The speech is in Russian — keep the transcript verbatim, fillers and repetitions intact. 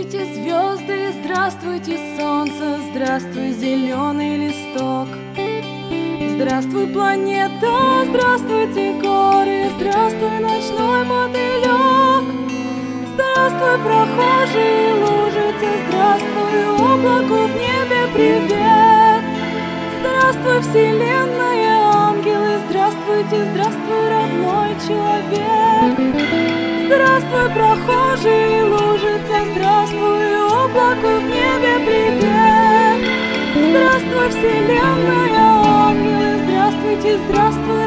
Здравствуйте, звезды, здравствуйте, солнце, здравствуй, зеленый листок. Здравствуй, планета, здравствуйте, горы, здравствуй, ночной мотылек. Здравствуй, прохожие, лужицы, здравствуй, облаку в небе привет. Здравствуй, вселенная, ангелы, здравствуйте, здравствуй, родной человек. Здравствуй, прохожие, лужицы, здравствуй, облаку в небе привет. Здравствуй, вселенная, ангелы, здравствуйте, здравствуй,